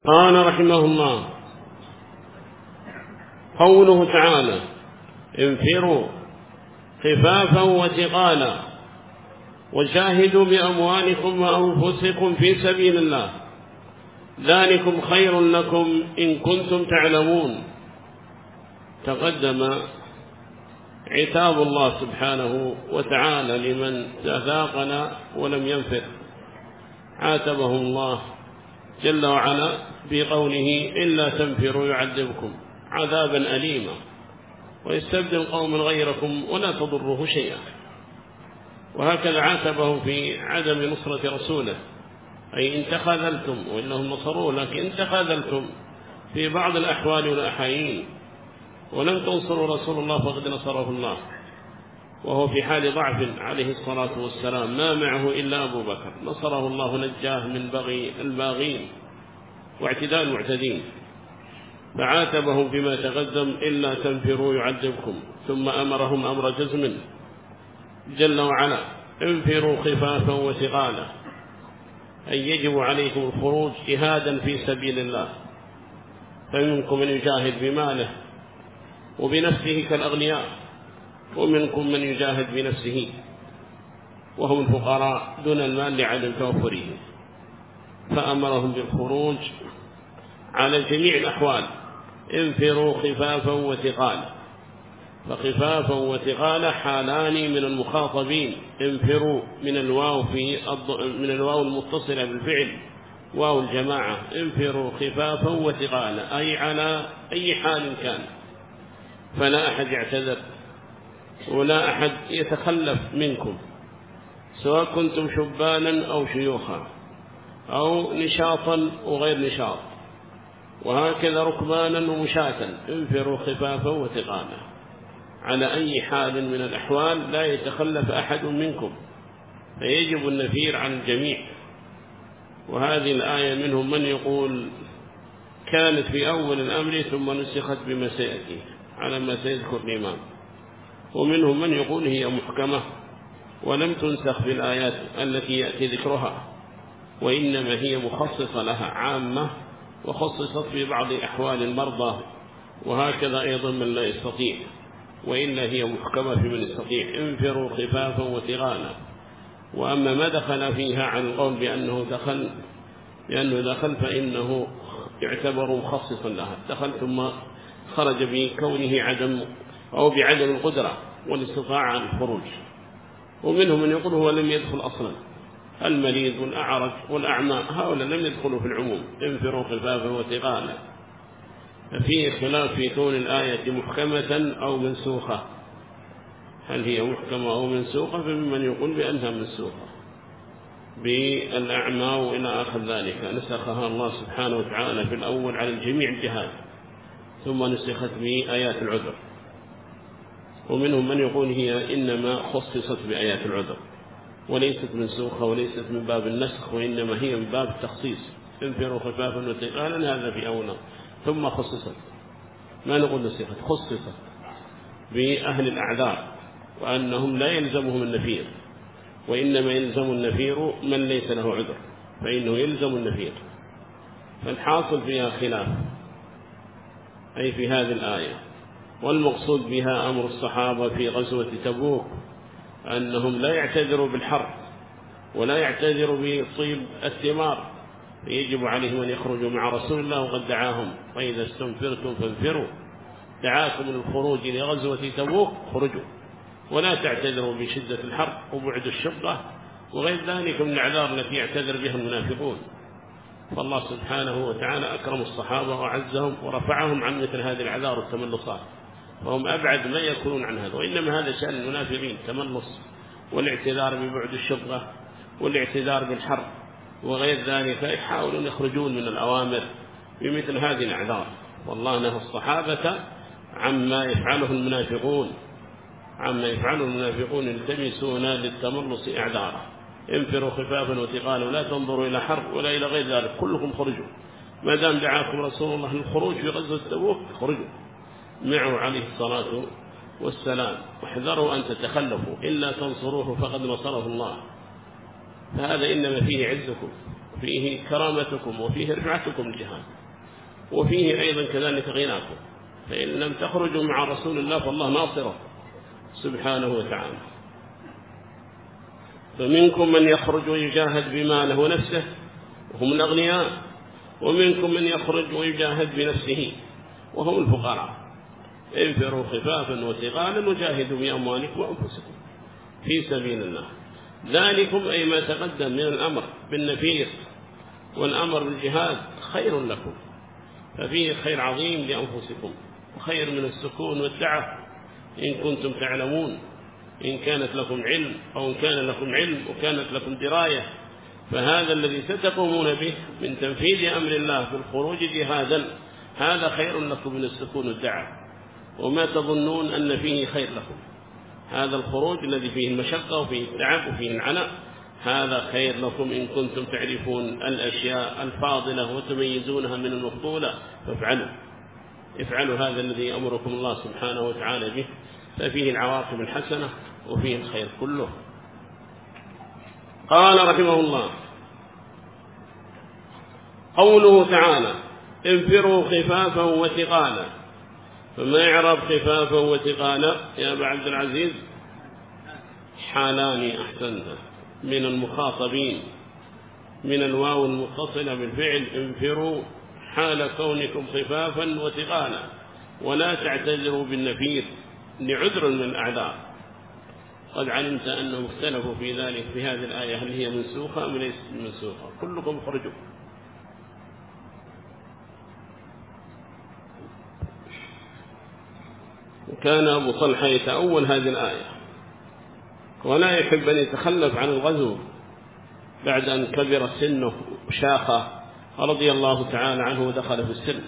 قال رحمه الله: قوله تعالى: انفروا خفافا وثقالا وجاهدوا بأموالكم وأنفسكم في سبيل الله ذلكم خير لكم إن كنتم تعلمون. تقدم عتاب الله سبحانه وتعالى لمن تذاقنا ولم ينفر، عاتبه الله جل وعلا بقوله: إلا تنفروا يعذبكم عذابا أليما ويستبدل قوما غيركم ولا تضره شيئا. وهكذا عاتبه في عدم نصرة رسوله، أي إن تخاذلتم، وإنهم نصروه لكن إن تخاذلتم في بعض الأحوال والأحايين ولم تنصروا رسول الله فقد نصره الله، وهو في حال ضعف عليه الصلاة والسلام، ما معه إلا أبو بكر، نصره الله نجاه من بغي الباغين واعتداء المعتدين. فعاتبهم فيما تقدم: إلا تنفروا يعذبكم، ثم أمرهم أمر جزم جل وعلا: انفروا خفافا وثقالا، أي يجب عليكم الخروج جهادا في سبيل الله، فمنكم من يجاهد بماله وبنفسه كالأغنياء، ومنكم من يجاهد بنفسه وهم الفقراء دون المال لعدم توفره. فأمرهم بالخروج على جميع الأحوال: انفروا خفافا وثقالا. فخفافا وثقالا حالان من المخاطبين. انفروا من الواو المتصلة بالفعل، واو الجماعة. انفروا خفافا وثقالا، أي على أي حال كان، فلا أحد يعتذر ولا أحد يتخلف منكم، سواء كنتم شبانا أو شيوخا أو نشاطا وغير نشاط، وهكذا ركبانا ومشاة. انفروا خفافا وثقالا، على أي حال من الأحوال لا يتخلف أحد منكم، فيجب النفير عن الجميع. وهذه الآية منهم من يقول كانت في أول الأمر ثم نسخت بما سيأتي على ما سيذكر الإمام، ومنهم من يقول هي محكمة ولم تنسخ بالآيات التي يأتي ذكرها، وإنما هي مخصصة لها عامة، وخصصت في بعض أحوال المرضى، وهكذا أيضا من لا يستطيع، وإلا هي محكمة في من يستطيع. انفروا خفافا وثقالا. وأما ما دخل فيها عن القول بأنه دخل فإنه يعتبر مخصصا لها، دخل ثم خرج بكونه بعدم القدرة والاستطاعة عن الخروج. ومنهم من يقول هو لم يدخل أصلا، المريض والأعرج والأعمى هؤلاء لم يدخلوا في العموم. انفروا خفافا وثقالا. ففيه خلاف في كون الآية محكمة أو منسوخة، هل هي محكمة أو منسوخة؟ فممن يقول بأنها منسوخة بالأعمى وإلى آخر ذلك، نسخها الله سبحانه وتعالى في الأول على الجميع الجهاد، ثم نسخت بآيات العذر. ومنهم من يقول هي إنما خصصت بآيات العذر وليست منسوخة وليست من باب النسخ، وإنما هي من باب التخصيص. انفروا خفافا وثقالا، هذا في أولا، ثم خصصت، ما نقول نسخت، خصصت بأهل الأعذار، وأنهم لا يلزمهم النفير، وإنما يلزم النفير من ليس له عذر، فإنه يلزم النفير. فالحاصل فيها خلاف أي في هذه الآية. والمقصود بها أمر الصحابة في غزوة تبوك أنهم لا يعتذروا بالحرب ولا يعتذروا بطيب الثمار، يجب عليهم أن يخرجوا مع رسول الله وقد دعاهم: وإذا استنفرتم فانفروا. دعاكم للخروج لغزوة تبوك، خرجوا، ولا تعتذروا بشدة الحرب وبعد الشقة وغير ذلك من الأعذار التي يعتذر بها المنافقون. فالله سبحانه وتعالى أكرم الصحابة وعزهم ورفعهم عن مثل هذه الأعذار والتملصات، فهم أبعد ما يكونون عن هذا. وإنما هذا شأن المنافقين، تملص والاعتذار ببعد الشقة والاعتذار بالحرب وغير ذلك، يحاولون يخرجون من الأوامر بمثل هذه الأعذار. والله نهى الصحابة عما يفعله المنافقون يلتمسون للتملص أعذاره. انفروا خفافا وثقالا ولا تنظروا إلى حرب ولا إلى غير ذلك، كلكم خرجوا، ما دام دعاكم رسول الله للخروج في غزوة تبوك خرجوا معه عليه الصلاة والسلام. واحذروا أن تتخلفوا، إلا تنصروه فقد نصره الله، فهذا إنما فيه عزكم، وفيه كرامتكم وفيه رفعتكم الجهاد، وفيه أيضا كذلك غناكم. فإن لم تخرجوا مع رسول الله فالله ناصره سبحانه وتعالى. فمنكم من يخرج ويجاهد بماله ونفسه وهم الأغنياء، ومنكم من يخرج ويجاهد بنفسه وهم الفقراء. انفروا خفافا وثقالا وجاهدوا بأموالكم وأنفسكم في سبيل الله. ذلكم أي ما تقدم من الأمر بالنفير والأمر بالجهاد خير لكم، ففيه خير عظيم لأنفسكم وخير من السكون والدعة إن كنتم تعلمون، إن كانت لكم علم أو إن كان لكم علم وكانت لكم دراية. فهذا الذي ستقومون به من تنفيذ أمر الله في الخروج جهادا هذا خير لكم من السكون والدعة، وما تظنون أن فيه خير لكم. هذا الخروج الذي فيه المشقة وفيه التعب وفيه العناء هذا خير لكم إن كنتم تعرفون الأشياء الفاضلة وتميزونها من المفضولة، افعلوا هذا الذي أمركم الله سبحانه وتعالى به، ففيه العواقب الحسنة وفيه الخير كله. قال رحمه الله: قوله تعالى: انفروا خفافا وثقالا. فما يعرب خفافا وثقالا يا أبا عبد العزيز؟ حالان أحسنت من المخاطبين، من الواو المتصلة بالفعل انفروا حال كونكم خفافا وثقالا، ولا تعتذروا بالنفير لعذر من الأعذار. قد علمت أنهم اختلفوا في ذلك في هذه الآية، هل هي منسوخة أم ليست منسوخة؟ كلكم خرجوا. وكان أبو طلحة يتأول هذه الآية ولا يحب أن يتخلف عن الغزو بعد أن كبر سنه وشاخ رضي الله تعالى عنه ودخل في السن،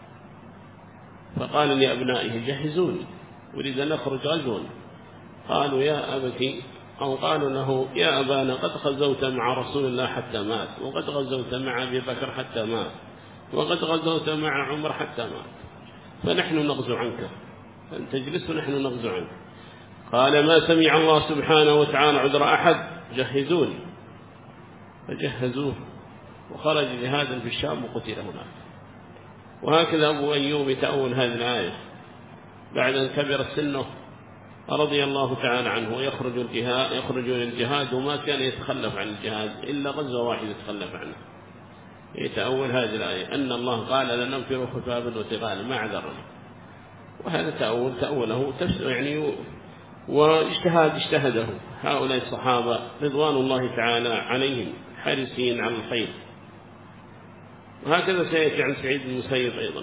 فقال لأبنائه: جهزوني أريد أن أخرج غزوا. قالوا: يا أبتي، أو قالوا له: يا أبانا قد غزوت مع رسول الله حتى مات، وقد غزوت مع أبي بكر حتى مات، وقد غزوت مع عمر حتى مات، فنحن نغزو عنك، أن تجلس ونحن نغزو عنك. قال: ما سمع الله سبحانه وتعالى عذر أحد، جهزوني. فجهزوه وخرج جهادا في الشام وقتل هناك. وهكذا أبو أيوب يتأول هذه الآية بعد أن كبر سنه رضي الله تعالى عنه يخرج للجهاد، وما كان يتخلف عن الجهاد إلا غزوة واحدة يتخلف عنه. يتأول هذه الآية أن الله قال: لننفر خفافا وثقالا ما عذرنا. وهذا تأوله يعني اجتهده هؤلاء الصحابة رضوان الله تعالى عليهم حريصين على الخير. وهكذا سيأتي عن سعيد بن المسيب أيضا.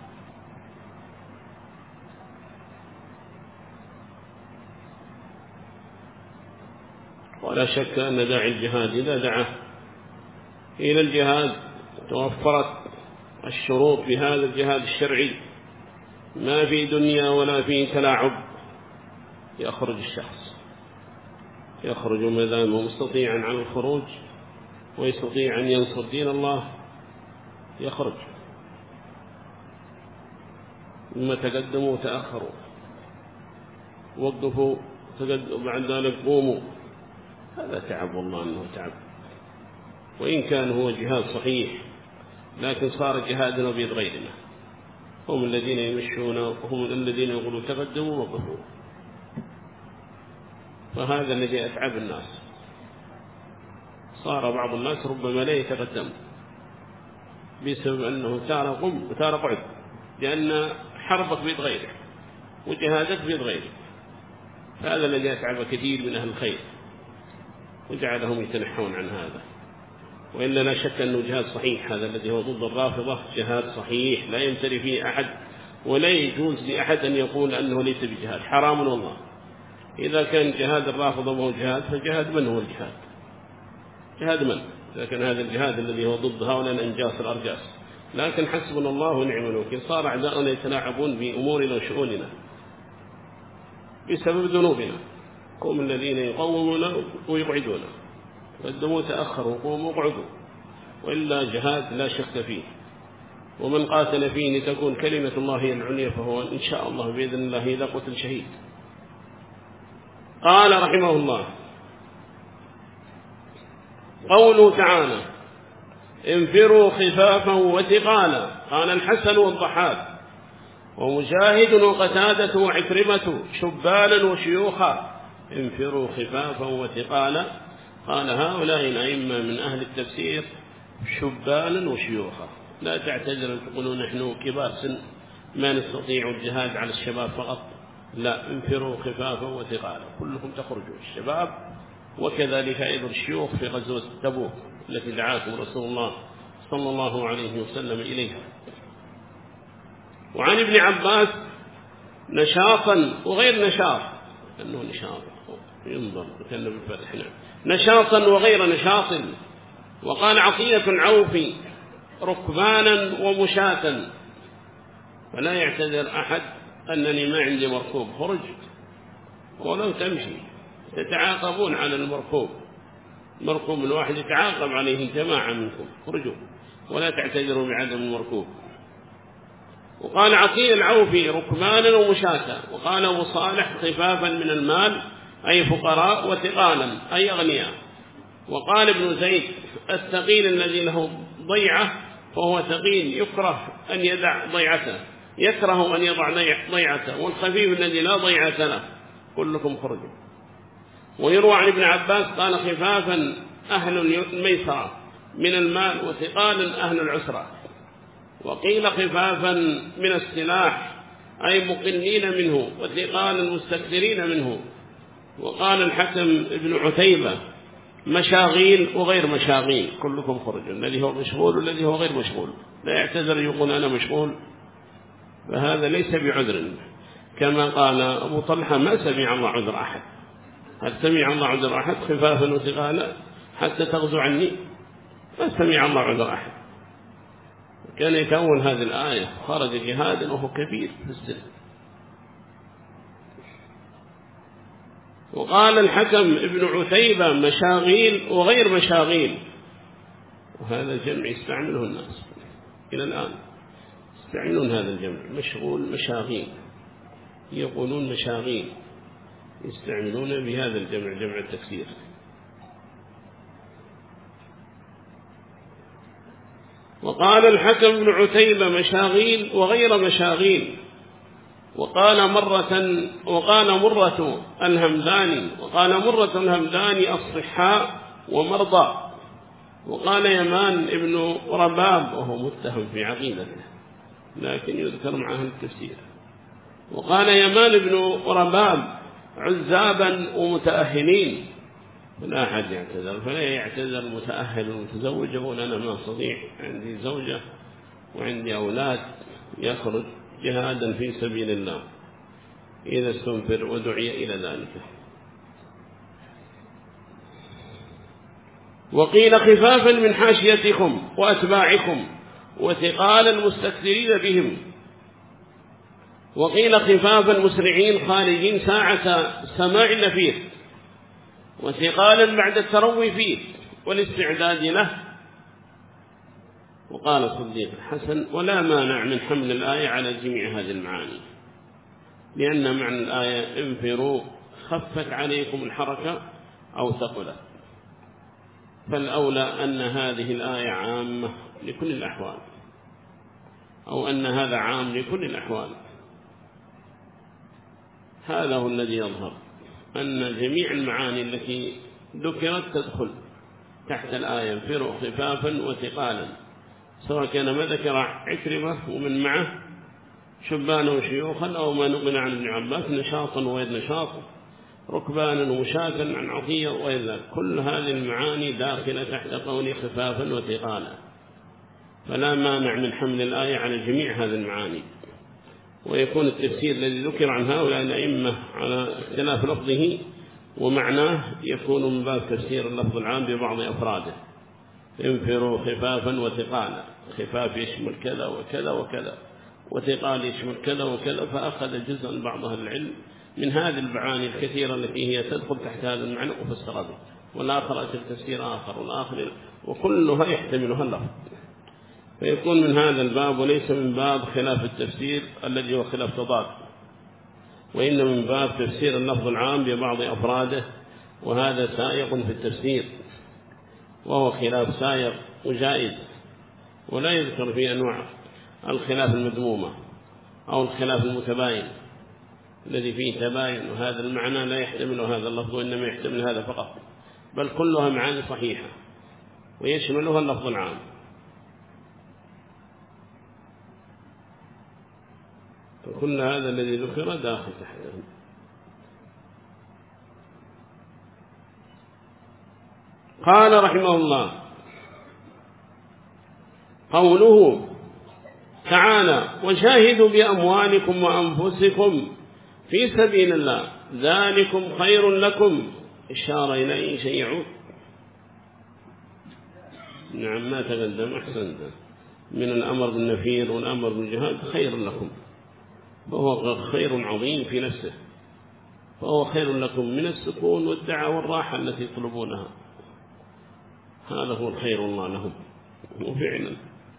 ولا شك أن داعي الجهاد إذا دعا إلى الجهاد توفرت الشروط بهذا الجهاد الشرعي، ما في دنيا ولا في تلاعب، يخرج الشخص، يخرج ما دام مستطيعا عن الخروج ويستطيع أن ينصر دين الله يخرج. ثم تقدموا وتأخروا، وقفوا بعد ذلك قوموا، هذا تعب، والله أنه تعب. وإن كان هو جهاد صحيح لكن صار جهادنا بيد غيرنا، هم الذين يمشون وهم الذين يقولوا تقدموا وقفوا. فهذا الذي أتعب الناس، صار بعض الناس ربما لا يتقدم بسبب أنه تارى قم وتارى قعد، لأن حربك بيد غيرك وجهادك بيد غيرك. هذا الذي أتعب كثير من أهل الخير وجعلهم يتنحون عن هذا. وإلا لا شك أنه جهاد صحيح، هذا الذي هو ضد الرافضة جهاد صحيح لا يمتري فيه أحد، ولا يجوز لأحد أن يقول أنه ليس بجهاد، حرام والله. إذا كان جهاد الرافضة وهو جهاد فجهاد من هو الجهاد؟ جهاد من؟ إذا كان هذا الجهاد الذي هو ضد هؤلاء الأنجاس الأرجاس. لكن حسبنا الله ونعم الوكيل، صار أعداؤنا يتلاعبون بأمورنا وشؤوننا بسبب ذنوبنا، هم الذين يقومون ويقعدون، قدموا تأخروا قوموا وقعدوا. وإلا جهاد لا شك فيه، ومن قاتل فيه لتكون كلمة الله هي العليا فهو إن شاء الله بإذن الله إذا قتل شهيد. قال رحمه الله: قوله تعالى: انفروا خفافا وثقالا. قال الحسن والضحاك ومجاهد وقتادة وعكرمة شبانا وشيوخا. انفروا خفافا وثقالا. قال هؤلاء الأئمة من أهل التفسير شبانا وشيوخا. لا تعتذروا تقولون نحن كبار سن ما نستطيع الجهاد على الشباب فقط، لا، انفروا خفافا وثقالا، كلكم تخرجوا الشباب وكذلك أيضا الشيوخ في غزوة تبوك التي دعاكم رسول الله صلى الله عليه وسلم إليها. وعن ابن عباس نشاطا وغير نشاط، أنه نشاط ينظر كأنه بالفتح، نشاطا وغير نشاط. وقال عطية العوفي ركبانا ومشاة. فلا يعتذر أحد أنني ما عندي مركوب، خرج ولو تمشي، تتعاقبون على المركوب، مركوب الواحد يتعاقب عليه جماعة منكم، خرجوا ولا تعتذروا بعدم المركوب. وقال عطية العوفي ركبانا ومشاة. وقال أبو صالح خفافا من المال أي فقراء، وثقالا أي أغنياء. وقال ابن زيد الثقيل الذي له ضيعة فهو ثقيل يكره أن يدع ضيعته، يكره أن يضع ضيعته. والخفيف الذي لا ضيعة له. كلكم خرجوا. ويروى عن ابن عباس قال خفافا أهل الميسرة من المال، وثقالا أهل العسرة. وقيل خفافا من السلاح أي مقنين منه، وثقالا مستكثرين منه. وقال الحكم ابن عتيبة مشاغيل وغير مشاغيل، كلكم خرجوا، الذي هو مشغول والذي هو غير مشغول. لا يعتذر يقول أنا مشغول، فهذا ليس بعذر. كما قال أبو طلحة ما سمع الله عذر أحد. هل سمع الله عذر أحد خفافا وثقالا حتى تغزو عني؟ ما سمع الله عذر أحد. كان يتأول هذه الآية خرج جهادا وهو كبير في السن. وقال الحكم ابن عتيبة مشاغيل وغير مشاغيل، وهذا الجمع يستعمله الناس إلى الآن، يستعملون هذا الجمع، مشغول مشاغيل، يقولون مشاغيل، يستعملون بهذا الجمع، جمع التكسير. وقال الحكم ابن عتيبة مشاغيل وغير مشاغيل. وقال مرة الهمداني الصحاء ومرضى. وقال يمان ابن رباب وهو متهم في عقيدته لكن يذكر معه التفسير. وقال يمان ابن رباب عزابا ومتأهلين. فلا أحد يعتذر، فلا يعتذر المتأهل والمتزوج يقول أنا ما أستطيع، عندي زوجة وعندي أولاد، يخرج جهادا في سبيل الله إذا استنفر ودعي إلى ذلك. وقيل خفافا من حاشيتكم وأتباعكم، وثقالا مستكثرين بهم. وقيل خفافا مسرعين خارجين ساعة سماع النفير، وثقالا بعد التروي فيه والاستعداد له. وقال الصديق الحسن ولا مانع من حمل الآية على جميع هذه المعاني، لأن معنى الآية انفروا خفت عليكم الحركة أو ثقلت، فالأولى أن هذه الآية عامة لكل الأحوال، أو أن هذا عام لكل الأحوال. هذا هو الذي يظهر، أن جميع المعاني التي ذكرت تدخل تحت الآية انفروا خفافا وثقالا، سواء كان ما ذكر عكرمة ومن معه شبانا وشيوخا، أو ما نقل عن ابن عباس نشاطا وغير نشاط، ركبانا ومشاة عن عطية وإلا، كل هذه المعاني داخلة تحت قول خفافا وثقالا، فلا مانع من حمل الآية على جميع هذه المعاني. ويكون التفسير الذي ذكر عن هؤلاء الأئمة على اختلاف لفظه ومعناه يكون من باب تفسير اللفظ العام ببعض أفراده. انفروا خفافا وثقالا، خفاف يشمل كذا وكذا وكذا، وثقال يشمل كذا وكذا، فأخذ جزءا بعض أهل العلم من هذه المعاني الكثيرة التي هي تدخل تحت هذا المعنى وفسر به، والآخر أتى تفسير آخر، والآخر، وكلها يحتملها اللفظ، فيكون من هذا الباب وليس من باب خلاف التفسير الذي هو خلاف تضاد، وإن من باب تفسير اللفظ العام ببعض أفراده، وهذا سائق في التفسير، وهو خلاف سائر وجائز. ولا يذكر في أنواع الخلاف المذمومة أو الخلاف المتباين الذي فيه تباين، وهذا المعنى لا يحتمل هذا اللفظ وإنما يحتمل هذا فقط، بل كلها معاني صحيحة ويشملها اللفظ العام. فكل هذا الذي ذكر داخل تحته. قال رحمه الله: قوله تعالى: وجاهدوا بأموالكم وأنفسكم في سبيل الله ذلكم خير لكم، إشارة إلى أي شيء يعود. نعم، ما تقدم أحسن من الأمر بالنفير والأمر بالجهاد خير لكم، فهو خير عظيم في نفسه، فهو خير لكم من السكون والدعاء والراحة التي يطلبونها. هذا هو الخير الله لهم، وفعلا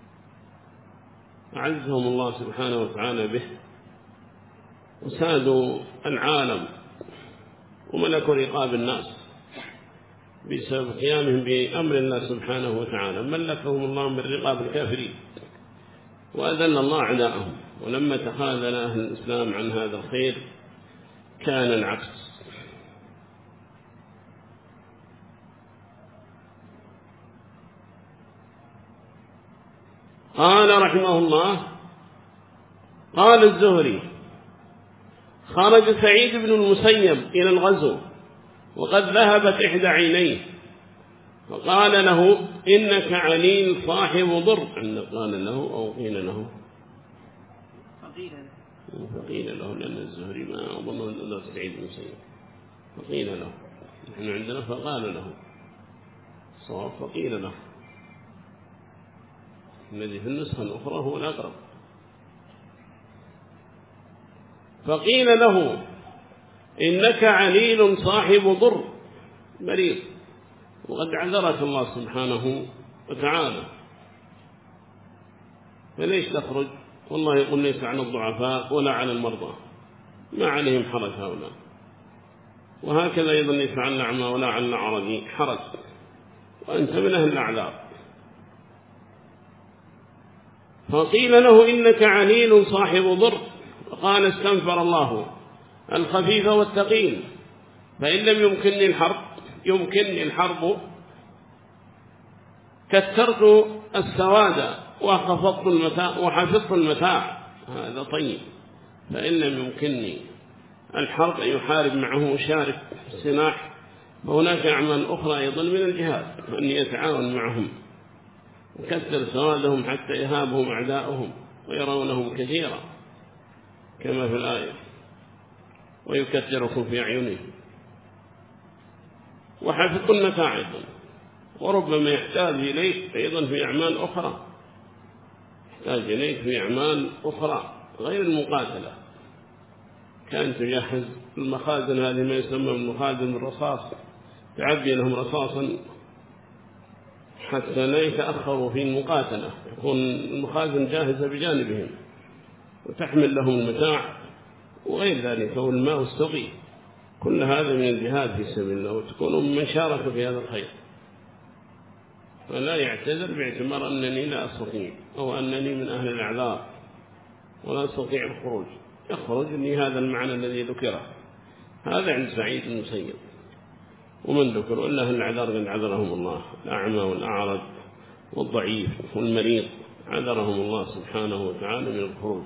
أعزهم الله سبحانه وتعالى به، وسادوا العالم وملكوا رقاب الناس بسبب قيامهم بأمر الله سبحانه وتعالى. ملكهم الله من رقاب الكافرين وأذل الله أعداءهم، ولما تخاذل أهل الإسلام عن هذا الخير كان العكس. قال رحمه الله: قال الزهري: خرج سعيد بن المسيب إلى الغزو وقد ذهبت إحدى عينيه، فقال له: إنك عليل صاحب ضر. قال له أو قيل له؟ فقيل له، لأن الزهري ما أظن أن سعيد بن المسيب، فقيل له. نحن عندنا فقال له صواب، فقيل له، الذي في النسخة الأخرى هو الأقرب. فقيل له: إنك عليل صاحب ضر، مريض، وقد عذرك الله سبحانه وتعالى، فليش تخرج؟ والله يقول: ليس على الضعفاء ولا على المرضى، ما عليهم حرج هؤلاء، وهكذا أيضا ليس على الأعمى ولا على الأعرج حرج، وأنت من أهل الأعذار. فقيل له: إنك عليل صاحب ضر. وقال: استنفر الله الخفيف والثقيل، فإن لم يمكنني الحرب كثرت السواد وحفظت المتاع. هذا طيب. فإن لم يمكنني الحرب أن يحارب معه شارك السلاح، فهناك أعمال أخرى أيضا من الجهاد، أن يتعاون معهم وكثر سوادهم حتى يهابهم أعداؤهم ويرونهم كثيرا كما في الآية، ويكثركم في أعينهم. وحفظ المتاع أيضا، وربما يحتاج إليك أيضا في أعمال أخرى، يحتاج إليك في أعمال أخرى غير المقاتلة. كان تجهز المخازن، هذه ما يسمى المخازن الرصاص، تعبي لهم رصاصا حتى لا يتأخروا في المقاتلة، يكون المخازن جاهزة بجانبهم، وتحمل لهم المتاع وغير ذلك، والماء والسقي، كل هذا من الجهاد في سبيل الله، وتكونوا من شارك في هذا الخير. فلا يعتذر باعتبار أنني لا أستطيع، أو أنني من أهل الأعذار ولا أستطيع الخروج، يخرج لي هذا المعنى الذي ذكره. هذا عند سعيد بن المسيب. ومن ذكر إلا أهل الأعذار قد عذرهم الله، الأعمى والأعرج والضعيف والمريض، عذرهم الله سبحانه وتعالى من الخروج.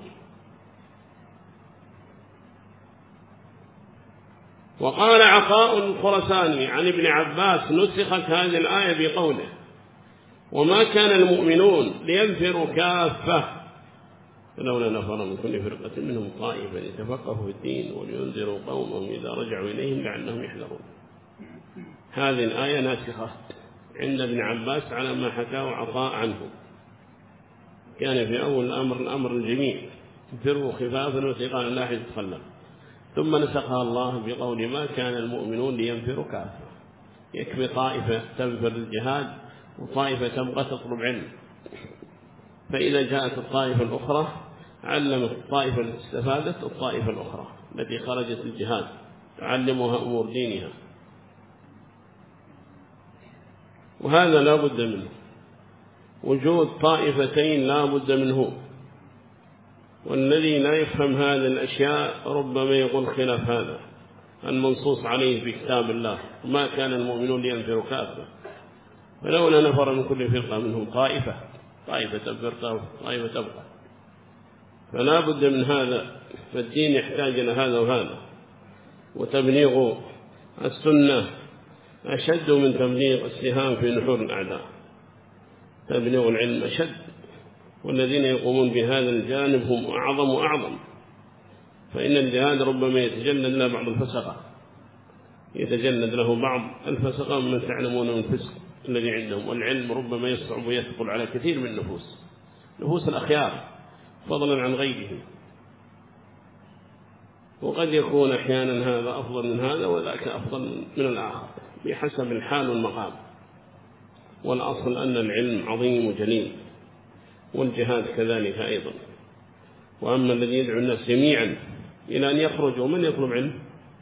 وقال عطاء الخرساني عن ابن عباس: نسخت هذه الآية بقوله: وما كان المؤمنون لينفروا كافة فلولا نفر من كل فرقة منهم طائفة ليتفقهوا في الدين ولينذروا قومهم إذا رجعوا إليهم لعلهم يحذرون. هذه الآية ناسخة عند ابن عباس على ما حكاه عطاء عنه، كان في أول الأمر الجميع: انفروا خفافا وثقالا لا أحد يتخلف. ثم نسخها الله بقول: ما كان المؤمنون لينفروا كافة، يكفي طائفة تنفر الجهاد وطائفة تبغى تطلب علم، فإذا جاءت الطائفة الأخرى علمت الطائفة التي استفادت الطائفة الأخرى التي خرجت الجهاد، تعلمها أمور دينها، وهذا لا بد منه. وجود طائفتين لا بد منه، والذي لا يفهم هذه الأشياء ربما يقول خلاف هذا المنصوص عليه في كتاب الله، وما كان المؤمنون لينفروا كافة، فلولا نفر من كل فرقة منهم طائفة تبقى طائفة تبقى، فلا بد من هذا. فالدين يحتاج إلى هذا وهذا، وتبليغ السنة أشد من تبليغ السهام في نحور الأعداء. تبليغ العلم أشد، والذين يقومون بهذا الجانب هم أعظم وأعظم. فإن الجهاد ربما يتجلد له بعض الفسقة، يتجلد له بعض الفسقة من تعلمون من الفسق الذي عندهم، والعلم ربما يصعب ويثقل على كثير من نفوس الأخيار فضلا عن غيرهم. وقد يكون أحيانا هذا أفضل من هذا وذاك أفضل من الآخر بحسب الحال والمقام، والأصل أن العلم عظيم وجليل، والجهاد كذلك أيضا. وأما الذي يدعو الناس جميعا إلى أن يخرجوا، من يطلب علم؟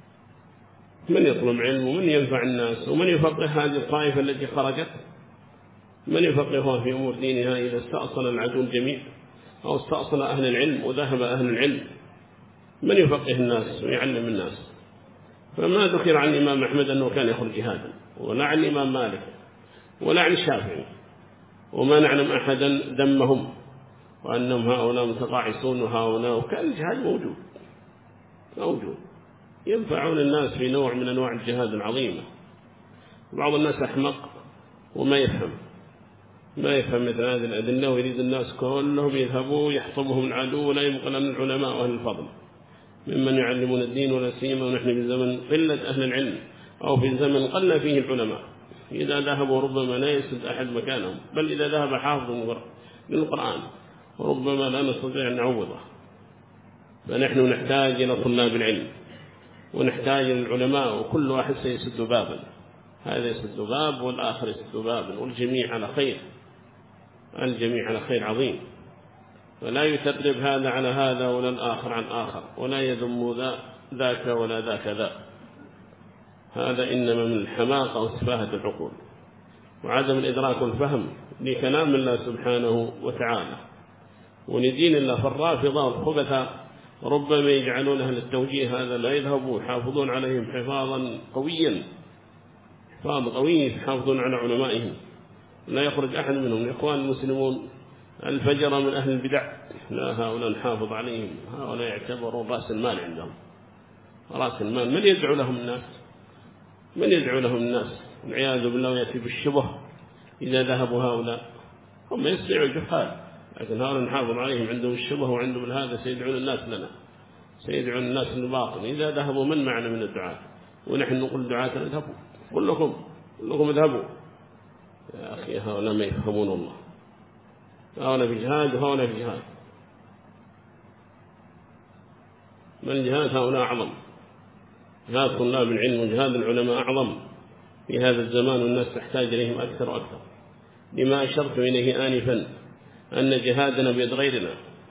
من يطلب علم ومن ينفع الناس ومن يفقه هذه الطائفة التي خرجت؟ من يفقهها في أمور دينها إذا استأصل العدو الجميع أو استأصل أهل العلم وذهب أهل العلم؟ من يفقه الناس ويعلم الناس؟ فما ذكر عن الإمام أحمد أنه كان يخرج جهادا، ولا عن الإمام مالك ولا عن الشافعي، وما نعلم أحدا ذمهم وأنهم هؤلاء متقاعسون وهؤلاء، وكان الجهاد موجود ينفعون الناس في نوع من أنواع الجهاد العظيمة. بعض الناس أحمق وما يفهم مثل هذه الأدلة، ويريد الناس كلهم يذهبوا يحطمهم العدو ولا يبقى لنا العلماء وأهل الفضل ممن يعلمون الدين، ولا سيما ونحن في زمن قلة أهل العلم أو في زمن قل فيه العلماء. إذا ذهبوا ربما لا يسد أحد مكانهم، بل إذا ذهب حافظ للقرآن ربما لا نستطيع أن نعوضه. فنحن نحتاج إلى طلاب العلم ونحتاج إلى العلماء، وكل واحد سيسد بابا، هذا يسد باب والآخر يسد بابا، والجميع على خير، الجميع على خير عظيم. ولا يترتب هذا على هذا ولا الآخر عن آخر، ولا يذم ذاك ولا ذاك ذا. هذا إنما من الحماقة وسفاهة العقول وعدم الإدراك والفهم لكلام الله سبحانه وتعالى ولدين الله. فالرافضة والخبثاء ربما يجعلونها للتوجيه، هذا لا يذهبوا يحافظون عليهم حفاظا قويا، حفاظ قوي يحافظون على علمائهم، لا يخرج أحد منهم. الإخوان المسلمون الفجر من أهل البدع، لا، هؤلاء نحافظ عليهم، هؤلاء يعتبرون رأس المال عندهم، رأس المال. من يدعو لهم الناس؟ والعياذ بالله يأتي بالشبه. إذا ذهبوا هؤلاء هم يستطيعوا الجهال، لكن هؤلاء نحافظ عليهم، عندهم الشبه وعندهم هذا، سيدعون الناس لنا، سيدعون الناس للباطل. إذا ذهبوا من معنا من الدعاء؟ ونحن نقول دعاة اذهبوا، كلكم اذهبوا. يا أخي هؤلاء ما يفهمون الله، هؤلاء في جهاد وهؤلاء في جهاد. من الجهاد هؤلاء أعظم، جهاد طلاب العلم وجهاد العلماء أعظم في هذا الزمان، والناس تحتاج إليهم أكثر وأكثر، لما أشرت إليه آنفا أن جهادنا بيد غيرنا.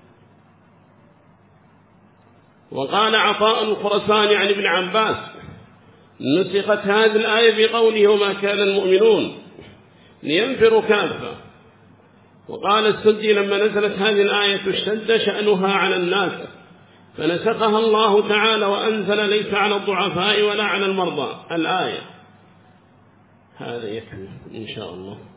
وقال عطاء الخرساني عن ابن عباس: نسخت هذه الآية بقوله: وما كان المؤمنون لينفروا كافة. وقال السدي: لما نزلت هذه الآية اشتد شأنها على الناس فنسخها الله تعالى وأنزل: ليس على الضعفاء ولا على المرضى الآية. هذا يكفي إن شاء الله.